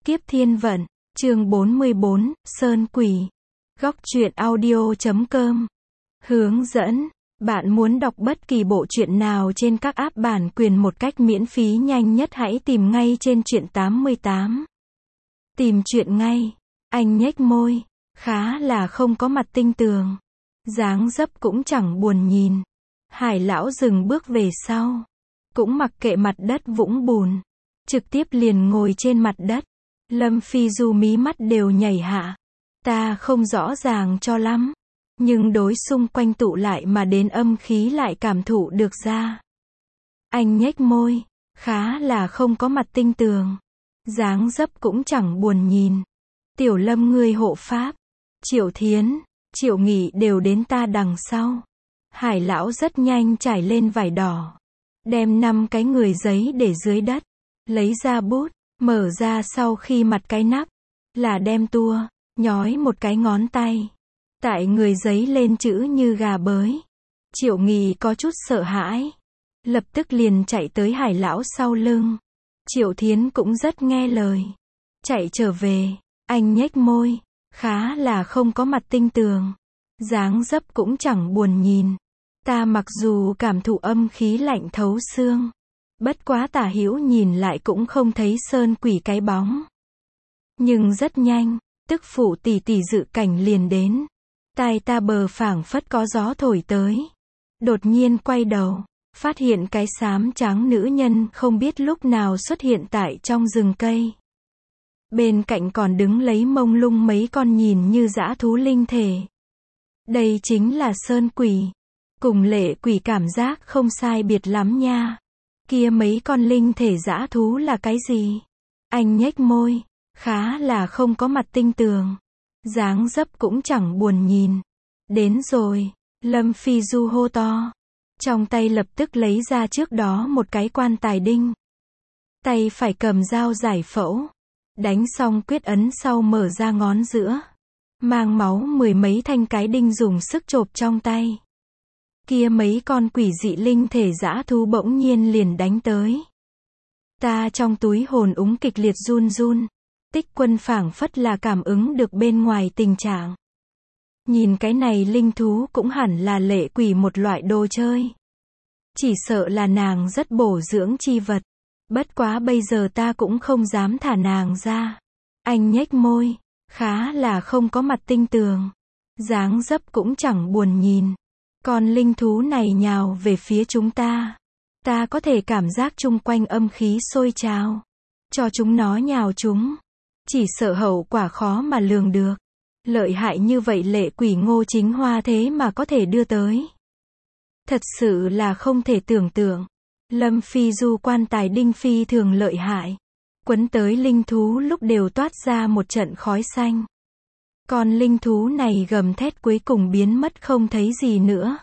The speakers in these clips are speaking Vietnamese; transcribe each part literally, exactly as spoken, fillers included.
Kiếp Thiên Vận, chương bốn mươi bốn, Sơn Quỷ. Góc truyện audio chấm com. Hướng dẫn. Bạn muốn đọc bất kỳ bộ truyện nào trên các app bản quyền một cách miễn phí nhanh nhất hãy tìm ngay trên truyện tám mươi tám. Tìm truyện ngay. Anh nhếch môi, khá là không có mặt tinh tường. Dáng dấp cũng chẳng buồn nhìn. Hải lão dừng bước về sau. Cũng mặc kệ mặt đất vũng bùn. Trực tiếp liền ngồi trên mặt đất. Lâm Phi Du mí mắt đều nhảy hạ. Ta không rõ ràng cho lắm. Nhưng đối xung quanh tụ lại mà đến âm khí lại cảm thụ được ra. Anh nhếch môi, khá là không có mặt tinh tường. Dáng dấp cũng chẳng buồn nhìn. Tiểu Lâm ngươi hộ pháp. Triệu Thiến, Triệu Nghị đều đến ta đằng sau. Hải lão rất nhanh trải lên vải đỏ. Đem năm cái người giấy để dưới đất. Lấy ra bút, mở ra sau khi mặt cái nắp. Là đem tua, nhói một cái ngón tay. Tại người giấy lên chữ như gà bới. Triệu Nghị có chút sợ hãi. Lập tức liền chạy tới Hải lão sau lưng. Triệu Thiến cũng rất nghe lời. Chạy trở về, anh nhếch môi. Khá là không có mặt tinh tường. Dáng dấp cũng chẳng buồn nhìn. Ta mặc dù cảm thụ âm khí lạnh thấu xương. Bất quá tả hữu nhìn lại cũng không thấy sơn quỷ cái bóng. Nhưng rất nhanh, tức phụ tỷ tỷ dự cảnh liền đến. Tai ta bờ phảng phất có gió thổi tới. Đột nhiên quay đầu, phát hiện cái xám trắng nữ nhân không biết lúc nào xuất hiện tại trong rừng cây. Bên cạnh còn đứng lấy mông lung mấy con nhìn như dã thú linh thể. Đây chính là sơn quỷ. Cùng lệ quỷ cảm giác không sai biệt lắm nha. Kia mấy con linh thể dã thú là cái gì? Anh nhếch môi, khá là không có mặt tinh tường. Dáng dấp cũng chẳng buồn nhìn. Đến rồi, Lâm Phi Du hô to. Trong tay lập tức lấy ra trước đó một cái quan tài đinh. Tay phải cầm dao giải phẫu. Đánh xong quyết ấn sau mở ra ngón giữa. Mang máu mười mấy thanh cái đinh dùng sức chộp trong tay. Kia mấy con quỷ dị linh thể dã thú bỗng nhiên liền đánh tới. Ta trong túi hồn úng kịch liệt run run. Tích Quân phảng phất là cảm ứng được bên ngoài tình trạng. Nhìn cái này linh thú cũng hẳn là lệ quỷ một loại đồ chơi. Chỉ sợ là nàng rất bổ dưỡng chi vật. Bất quá bây giờ ta cũng không dám thả nàng ra. Anh nhếch môi, khá là không có mặt tinh tường. Dáng dấp cũng chẳng buồn nhìn. Con linh thú này nhào về phía chúng ta. Ta có thể cảm giác chung quanh âm khí sôi trào. Cho chúng nó nhào chúng. Chỉ sợ hậu quả khó mà lường được. Lợi hại như vậy lệ quỷ Ngô Chính Hoa thế mà có thể đưa tới. Thật sự là không thể tưởng tượng. Lâm Phi Du quan tài đinh phi thường lợi hại. Quấn tới linh thú lúc đều toát ra một trận khói xanh. Con linh thú này gầm thét cuối cùng biến mất không thấy gì nữa.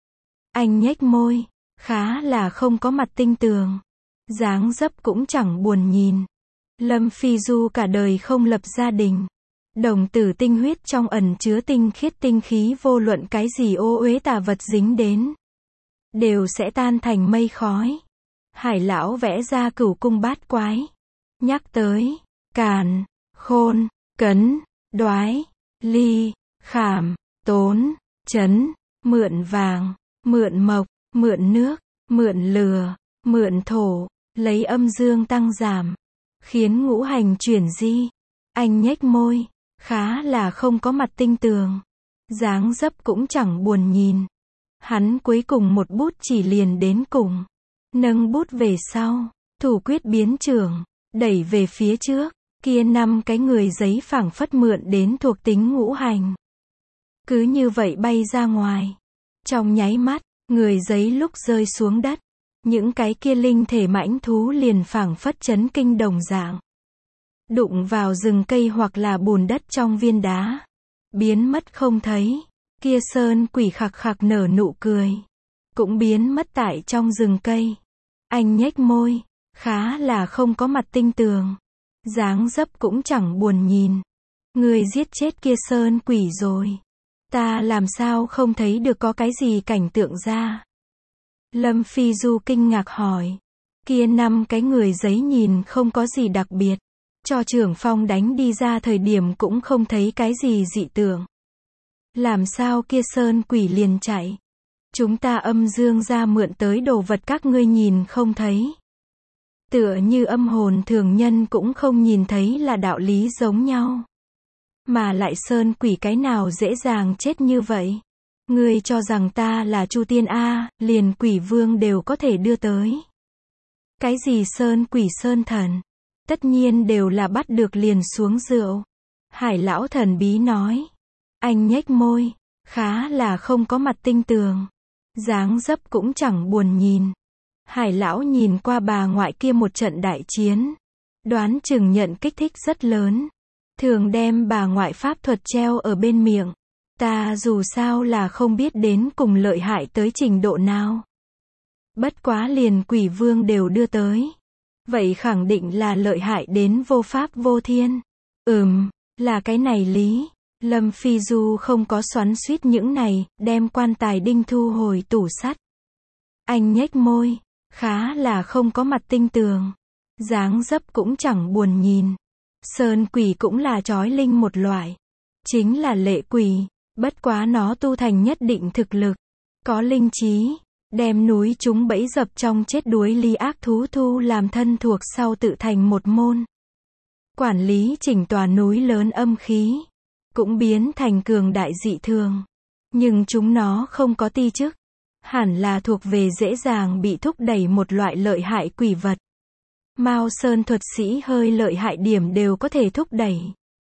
Anh nhếch môi, khá là không có mặt tinh tường. Dáng dấp cũng chẳng buồn nhìn. Lâm Phi Du cả đời không lập gia đình. Đồng tử tinh huyết trong ẩn chứa tinh khiết tinh khí vô luận cái gì ô uế tà vật dính đến. Đều sẽ tan thành mây khói. Hải lão vẽ ra cửu cung bát quái. Nhắc tới, càn, khôn, cấn, đoái, ly, khảm, tốn, chấn, mượn vàng, mượn mộc, mượn nước, mượn lửa, mượn thổ, lấy âm dương tăng giảm. Khiến ngũ hành chuyển di. Anh nhếch môi, khá là không có mặt tinh tường. Dáng dấp cũng chẳng buồn nhìn. Hắn cuối cùng một bút chỉ liền đến cùng. Nâng bút về sau, thủ quyết biến trưởng, đẩy về phía trước. Kia năm cái người giấy phảng phất mượn đến thuộc tính ngũ hành. Cứ như vậy bay ra ngoài. Trong nháy mắt, người giấy lúc rơi xuống đất. Những cái kia linh thể mãnh thú liền phảng phất chấn kinh đồng dạng. Đụng vào rừng cây hoặc là bùn đất trong viên đá. Biến mất không thấy. Kia sơn quỷ khặc khặc nở nụ cười. Cũng biến mất tại trong rừng cây. Anh nhếch môi, khá là không có mặt tinh tường. Dáng dấp cũng chẳng buồn nhìn. Người giết chết kia sơn quỷ rồi. Ta làm sao không thấy được có cái gì cảnh tượng ra. Lâm Phi Du kinh ngạc hỏi. Kia năm cái người giấy nhìn không có gì đặc biệt. cho Trưởng Phong đánh đi ra thời điểm cũng không thấy cái gì dị tượng. Làm sao kia sơn quỷ liền chạy? Chúng ta âm dương ra mượn tới đồ vật các ngươi nhìn không thấy. Tựa như âm hồn thường nhân cũng không nhìn thấy là đạo lý giống nhau. Mà lại sơn quỷ cái nào dễ dàng chết như vậy? Ngươi cho rằng ta là Chu Tiên A, liền quỷ vương đều có thể đưa tới. Cái gì sơn quỷ sơn thần? Tất nhiên đều là bắt được liền xuống rượu. Hải lão thần bí nói. Anh nhếch môi, khá là không có mặt tinh tường. Dáng dấp cũng chẳng buồn nhìn. Hải lão nhìn qua bà ngoại kia một trận đại chiến. Đoán chừng nhận kích thích rất lớn. Thường đem bà ngoại pháp thuật treo ở bên miệng. Ta dù sao là không biết đến cùng lợi hại tới trình độ nào. Bất quá liền quỷ vương đều đưa tới. Vậy khẳng định là lợi hại đến vô pháp vô thiên. Ừm, là cái này lý. Lâm Phi Du không có xoắn xuýt những này, đem quan tài đinh thu hồi tủ sắt. Anh nhếch môi, khá là không có mặt tinh tường. Dáng dấp cũng chẳng buồn nhìn. Sơn quỷ cũng là chói linh một loại. Chính là lệ quỷ, bất quá nó tu thành nhất định thực lực. Có linh trí, đem núi chúng bẫy dập trong chết đuối ly ác thú thu làm thân thuộc sau tự thành một môn. Quản lý chỉnh tòa núi lớn âm khí. Cũng biến thành cường đại dị thường. Nhưng chúng nó không có ti chức. Hẳn là thuộc về dễ dàng bị thúc đẩy một loại lợi hại quỷ vật. Mao Sơn thuật sĩ hơi lợi hại điểm đều có thể thúc đẩy.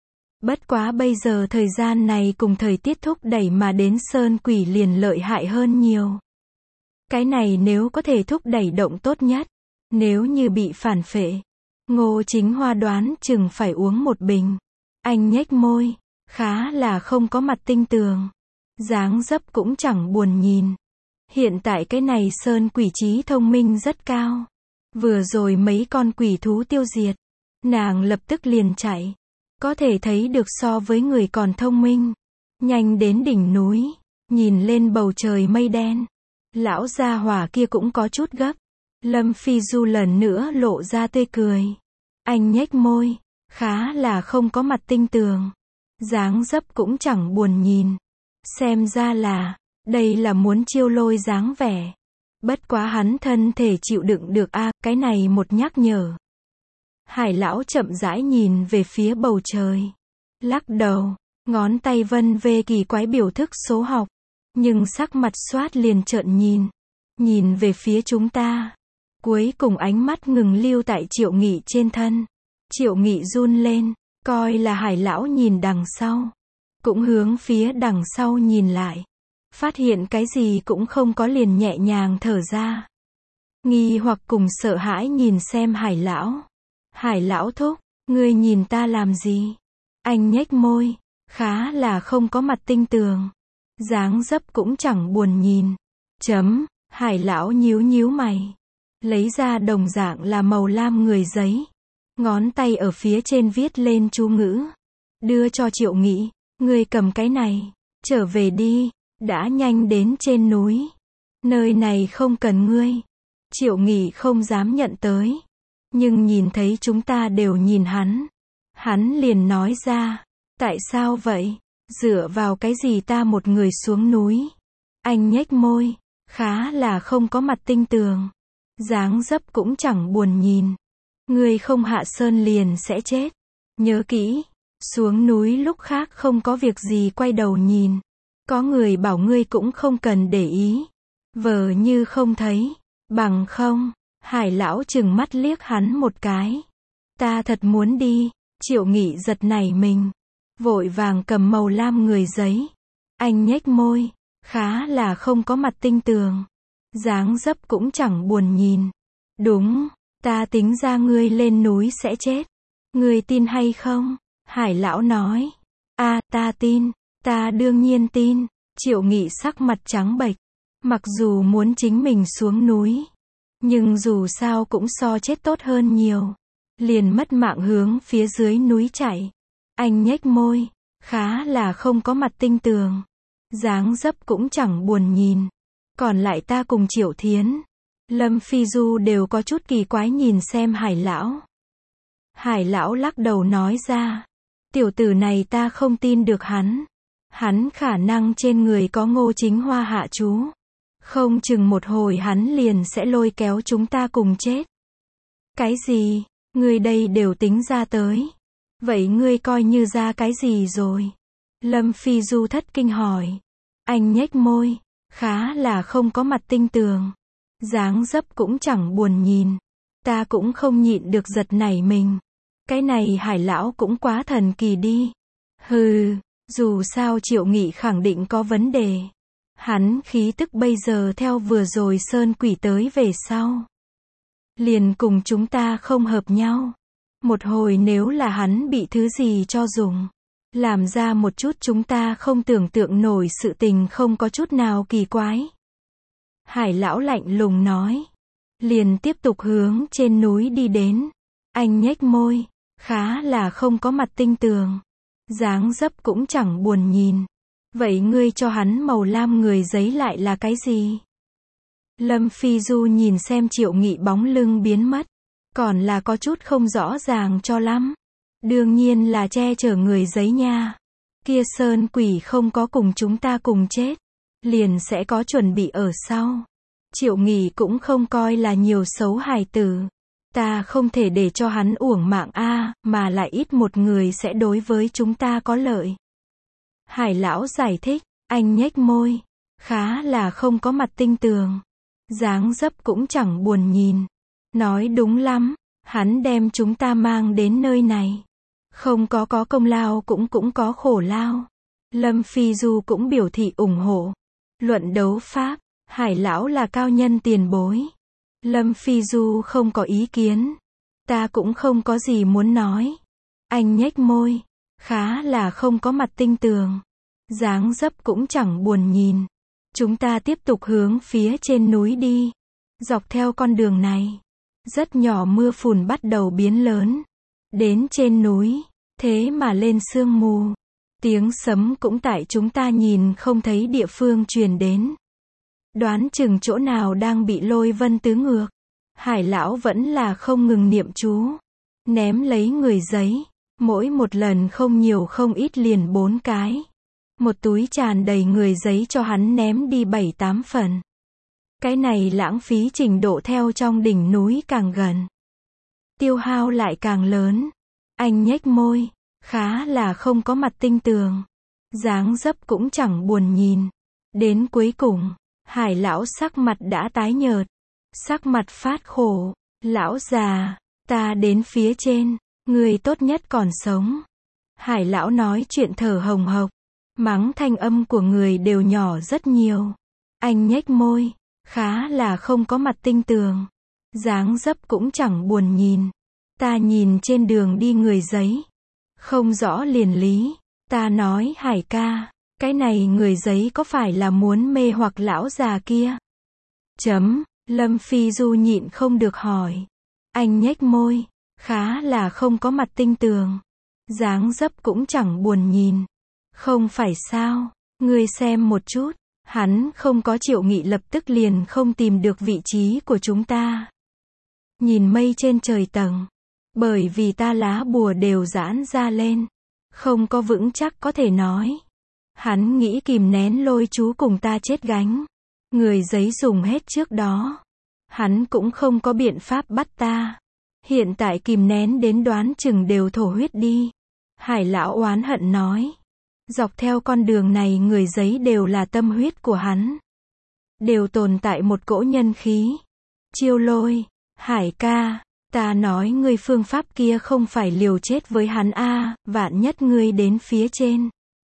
Bất quá bây giờ thời gian này cùng thời tiết thúc đẩy mà đến Sơn quỷ liền lợi hại hơn nhiều. Cái này nếu có thể thúc đẩy động tốt nhất. Nếu như bị phản phệ. Ngô Chính Hoa đoán chừng phải uống một bình. Anh nhếch môi. Khá là không có mặt tinh tường. Dáng dấp cũng chẳng buồn nhìn. Hiện tại cái này sơn quỷ trí thông minh rất cao. Vừa rồi mấy con quỷ thú tiêu diệt. Nàng lập tức liền chạy. Có thể thấy được so với người còn thông minh. Nhanh đến đỉnh núi. Nhìn lên bầu trời mây đen. Lão gia hỏa kia cũng có chút gấp. Lâm Phi Du lần nữa lộ ra tươi cười. Anh nhếch môi. Khá là không có mặt tinh tường. Dáng dấp cũng chẳng buồn nhìn. Xem ra là, đây là muốn chiêu lôi dáng vẻ. Bất quá hắn thân thể chịu đựng được a, à, cái này một nhắc nhở. Hải lão chậm rãi nhìn về phía bầu trời. Lắc đầu, ngón tay vân vê kỳ quái biểu thức số học. Nhưng sắc mặt xoát liền trợn nhìn. Nhìn về phía chúng ta. Cuối cùng ánh mắt ngừng lưu tại Triệu Nghị trên thân. Triệu Nghị run lên. Coi là Hải lão nhìn đằng sau. Cũng hướng phía đằng sau nhìn lại. Phát hiện cái gì cũng không có liền nhẹ nhàng thở ra. Nghi hoặc cùng sợ hãi nhìn xem Hải lão. Hải lão thúc, ngươi nhìn ta làm gì? Anh nhếch môi, khá là không có mặt tinh tường. Dáng dấp cũng chẳng buồn nhìn. Chấm, Hải lão nhíu nhíu mày. Lấy ra đồng dạng là màu lam người giấy. Ngón tay ở phía trên viết lên chú ngữ. Đưa cho Triệu Nghị. Ngươi cầm cái này. Trở về đi. Đã nhanh đến trên núi. Nơi này không cần ngươi. Triệu Nghị không dám nhận tới. Nhưng nhìn thấy chúng ta đều nhìn hắn. Hắn liền nói ra. Tại sao vậy? Dựa vào cái gì ta một người xuống núi? Anh nhếch môi. Khá là không có mặt tinh tường. Dáng dấp cũng chẳng buồn nhìn. Ngươi không hạ sơn liền sẽ chết. Nhớ kỹ. Xuống núi lúc khác không có việc gì quay đầu nhìn. Có người bảo ngươi cũng không cần để ý. Vờ như không thấy. Bằng không. Hải lão chừng mắt liếc hắn một cái. Ta thật muốn đi. Triệu Nghị giật nảy mình. Vội vàng cầm màu lam người giấy. Anh nhếch môi. Khá là không có mặt tinh tường. Dáng dấp cũng chẳng buồn nhìn. Đúng. Ta tính ra ngươi lên núi sẽ chết. Ngươi tin hay không? Hải lão nói. A, à, ta tin. Ta đương nhiên tin. Triệu Nghị sắc mặt trắng bệch. Mặc dù muốn chính mình xuống núi. Nhưng dù sao cũng so chết tốt hơn nhiều. Liền mất mạng hướng phía dưới núi chạy. Anh nhếch môi. Khá là không có mặt tinh tường. Dáng dấp cũng chẳng buồn nhìn. Còn lại ta cùng Triệu Thiến. Lâm Phi Du đều có chút kỳ quái nhìn xem Hải lão. Hải lão lắc đầu nói ra. Tiểu tử này ta không tin được hắn. Hắn khả năng trên người có Ngô Chính Hoa hạ chú. Không chừng một hồi hắn liền sẽ lôi kéo chúng ta cùng chết. Cái gì? Ngươi đây đều tính ra tới. Vậy ngươi coi như ra cái gì rồi? Lâm Phi Du thất kinh hỏi. Anh nhếch môi. Khá là không có mặt tinh tường. Dáng dấp cũng chẳng buồn nhìn. Ta cũng không nhịn được giật nảy mình. Cái này Hải lão cũng quá thần kỳ đi. Hừ, dù sao Triệu Nghị khẳng định có vấn đề. Hắn khí tức bây giờ theo vừa rồi sơn quỷ tới về sau. Liền cùng chúng ta không hợp nhau. Một hồi nếu là hắn bị thứ gì cho dùng. Làm ra một chút chúng ta không tưởng tượng nổi sự tình không có chút nào kỳ quái. Hải lão lạnh lùng nói. Liền tiếp tục hướng trên núi đi đến. Anh nhếch môi. Khá là không có mặt tinh tường. Dáng dấp cũng chẳng buồn nhìn. Vậy ngươi cho hắn màu lam người giấy lại là cái gì? Lâm Phi Du nhìn xem Triệu Nghị bóng lưng biến mất. Còn là có chút không rõ ràng cho lắm. Đương nhiên là che chở người giấy nha. Kia sơn quỷ không có cùng chúng ta cùng chết. Liền sẽ có chuẩn bị ở sau. Triệu Nghị cũng không coi là nhiều xấu hài tử. Ta không thể để cho hắn uổng mạng a, mà lại ít một người sẽ đối với chúng ta có lợi. Hải lão giải thích, anh nhếch môi. Khá là không có mặt tinh tường. Dáng dấp cũng chẳng buồn nhìn. Nói đúng lắm, hắn đem chúng ta mang đến nơi này. Không có có công lao cũng cũng có khổ lao. Lâm Phi Du cũng biểu thị ủng hộ. Luận đấu pháp, Hải lão là cao nhân tiền bối. Lâm Phi Du không có ý kiến. Ta cũng không có gì muốn nói. Anh nhếch môi. Khá là không có mặt tinh tường. Dáng dấp cũng chẳng buồn nhìn. Chúng ta tiếp tục hướng phía trên núi đi. Dọc theo con đường này. Rất nhỏ mưa phùn bắt đầu biến lớn. Đến trên núi. Thế mà lên sương mù. Tiếng sấm cũng tại chúng ta nhìn không thấy địa phương truyền đến. Đoán chừng chỗ nào đang bị lôi vân tứ ngược. Hải lão vẫn là không ngừng niệm chú. Ném lấy người giấy. Mỗi một lần không nhiều không ít liền bốn cái. Một túi tràn đầy người giấy cho hắn ném đi bảy tám phần. Cái này lãng phí trình độ theo trong đỉnh núi càng gần. Tiêu hao lại càng lớn. Anh nhếch môi. Khá là không có mặt tinh tường. Dáng dấp cũng chẳng buồn nhìn. Đến cuối cùng. Hải lão sắc mặt đã tái nhợt. Sắc mặt phát khổ. Lão già. Ta đến phía trên. Người tốt nhất còn sống. Hải lão nói chuyện thở hồng hộc. Mắng thanh âm của người đều nhỏ rất nhiều. Anh nhếch môi. Khá là không có mặt tinh tường. Dáng dấp cũng chẳng buồn nhìn. Ta nhìn trên đường đi người giấy. Không rõ liền lý. Ta nói Hải ca. Cái này người giấy có phải là muốn mê hoặc lão già kia? Chấm. Lâm Phi Du nhịn không được hỏi. Anh nhếch môi. Khá là không có mặt tinh tường. Dáng dấp cũng chẳng buồn nhìn. Không phải sao? Ngươi xem một chút. Hắn không có Triệu Nghị lập tức liền không tìm được vị trí của chúng ta. Nhìn mây trên trời tầng. Bởi vì ta lá bùa đều giãn ra lên. Không có vững chắc có thể nói. Hắn nghĩ kìm nén lôi chú cùng ta chết gánh. Người giấy dùng hết trước đó. Hắn cũng không có biện pháp bắt ta. Hiện tại kìm nén đến đoán chừng đều thổ huyết đi. Hải lão oán hận nói. Dọc theo con đường này người giấy đều là tâm huyết của hắn. Đều tồn tại một cỗ nhân khí. Chiêu lôi. Hải ca. Ta nói ngươi phương pháp kia không phải liều chết với hắn a, vạn nhất ngươi đến phía trên.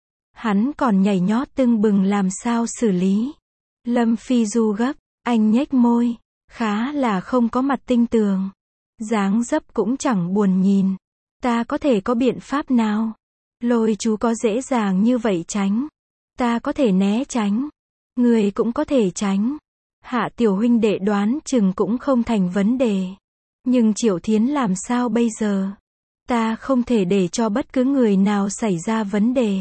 Hắn còn nhảy nhót tưng bừng làm sao xử lý. Lâm Phi Du gấp. Anh nhếch môi. Khá là không có mặt tinh tường. Dáng dấp cũng chẳng buồn nhìn. Ta có thể có biện pháp nào? Lôi chú có dễ dàng như vậy tránh. Ta có thể né tránh. Người cũng có thể tránh. Hạ tiểu huynh đệ đoán chừng cũng không thành vấn đề. Nhưng Triệu Thiến làm sao bây giờ? Ta không thể để cho bất cứ người nào xảy ra vấn đề.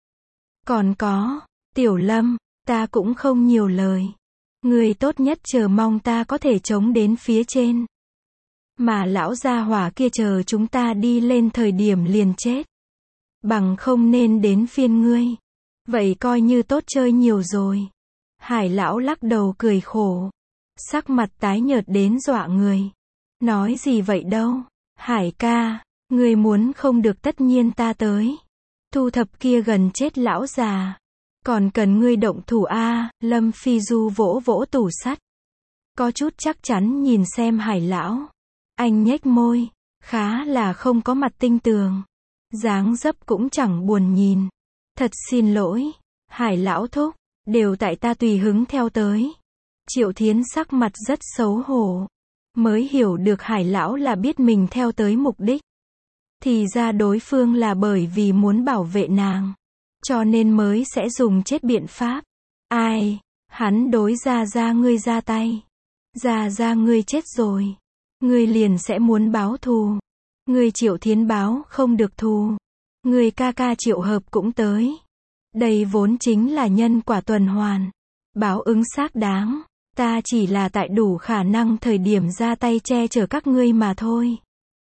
Còn có, Tiểu Lâm, ta cũng không nhiều lời. Người tốt nhất chờ mong ta có thể chống đến phía trên. Mà lão gia hỏa kia chờ chúng ta đi lên thời điểm liền chết. Bằng không nên đến phiên ngươi. Vậy coi như tốt chơi nhiều rồi. Hải lão lắc đầu cười khổ. Sắc mặt tái nhợt đến dọa người. Nói gì vậy đâu. Hải ca, ngươi muốn không được tất nhiên ta tới. Thu thập kia gần chết lão già. Còn cần ngươi động thủ a. Lâm Phi Du vỗ vỗ tủ sắt. Có chút chắc chắn nhìn xem Hải lão. Anh nhếch môi. Khá là không có mặt tinh tường. Dáng dấp cũng chẳng buồn nhìn. Thật xin lỗi. Hải lão thúc. Đều tại ta tùy hứng theo tới. Triệu Thiến sắc mặt rất xấu hổ. Mới hiểu được Hải lão là biết mình theo tới mục đích. Thì ra đối phương là bởi vì muốn bảo vệ nàng. Cho nên mới sẽ dùng chết biện pháp. Ai? Hắn đối Gia Gia ngươi ra tay. Gia Gia ngươi chết rồi. Ngươi liền sẽ muốn báo thù. Ngươi Triệu Thiến báo không được thù. Ngươi ca ca Triệu Hợp cũng tới. Đây vốn chính là nhân quả tuần hoàn. Báo ứng xác đáng. Ta chỉ là tại đủ khả năng thời điểm ra tay che chở các ngươi mà thôi.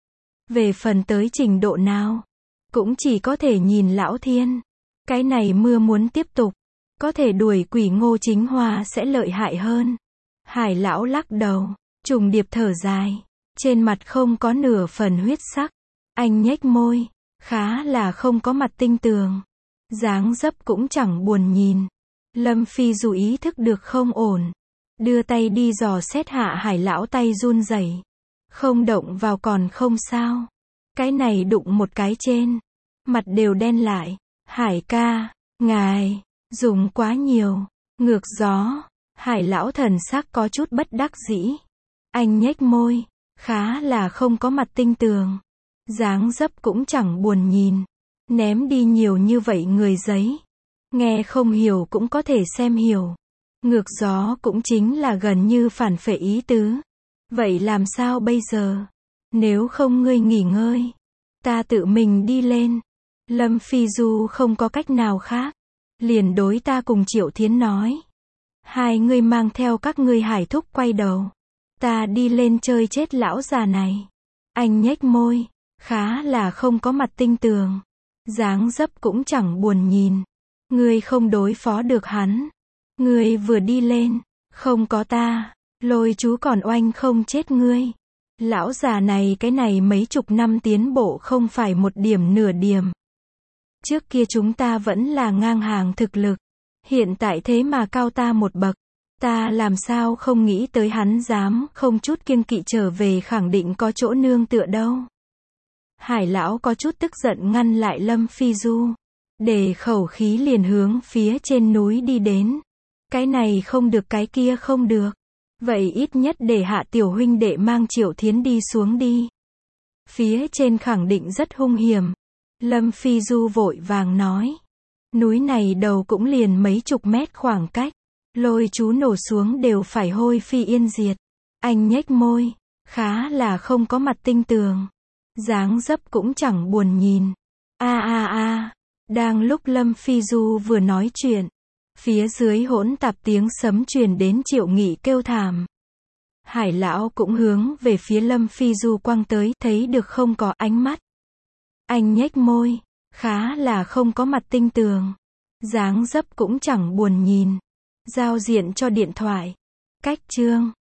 Về phần tới trình độ nào, cũng chỉ có thể nhìn lão thiên. Cái này mưa muốn tiếp tục, có thể đuổi quỷ Ngô Chính Hoa sẽ lợi hại hơn. Hải lão lắc đầu, trùng điệp thở dài, trên mặt không có nửa phần huyết sắc. Anh nhếch môi, khá là không có mặt tinh tường. Dáng dấp cũng chẳng buồn nhìn. Lâm Phi dù ý thức được không ổn, đưa tay đi dò xét hạ Hải lão tay run rẩy. Không động vào còn không sao. Cái này đụng một cái trên, mặt đều đen lại. Hải ca, ngài, dùng quá nhiều. Ngược gió. Hải lão thần sắc có chút bất đắc dĩ. Anh nhếch môi, khá là không có mặt tinh tường. Dáng dấp cũng chẳng buồn nhìn. Ném đi nhiều như vậy người giấy. Nghe không hiểu cũng có thể xem hiểu. Ngược gió cũng chính là gần như phản phệ ý tứ. Vậy làm sao bây giờ? Nếu không ngươi nghỉ ngơi, ta tự mình đi lên. Lâm Phi Du không có cách nào khác. Liền đối ta cùng Triệu Thiến nói. Hai ngươi mang theo các ngươi Hải thúc quay đầu. Ta đi lên chơi chết lão già này. Anh nhếch môi, khá là không có mặt tinh tường. Dáng dấp cũng chẳng buồn nhìn. Ngươi không đối phó được hắn. Ngươi vừa đi lên, không có ta, Lôi chú còn oanh không chết ngươi. Lão già này cái này mấy chục năm tiến bộ không phải một điểm nửa điểm. Trước kia chúng ta vẫn là ngang hàng thực lực. Hiện tại thế mà cao ta một bậc. Ta làm sao không nghĩ tới hắn dám không chút kiêng kỵ trở về khẳng định có chỗ nương tựa đâu. Hải lão có chút tức giận ngăn lại Lâm Phi Du. Để khẩu khí liền hướng phía trên núi đi đến. Cái này không được cái kia không được. Vậy ít nhất để hạ tiểu huynh đệ mang Triệu Thiến đi xuống đi. Phía trên khẳng định rất hung hiểm. Lâm Phi Du vội vàng nói. Núi này đầu cũng liền mấy chục mét khoảng cách. Lôi chú nổ xuống đều phải hôi phi yên diệt. Anh nhếch môi. Khá là không có mặt tinh tường. Dáng dấp cũng chẳng buồn nhìn. A a a. Đang lúc Lâm Phi Du vừa nói chuyện. Phía dưới hỗn tạp tiếng sấm truyền đến Triệu Nghị kêu thảm. Hải lão cũng hướng về phía Lâm Phi Du quăng tới, thấy được không có ánh mắt. Anh nhếch môi. Khá là không có mặt tinh tường. Dáng dấp cũng chẳng buồn nhìn. Giao diện cho điện thoại. Cách chương.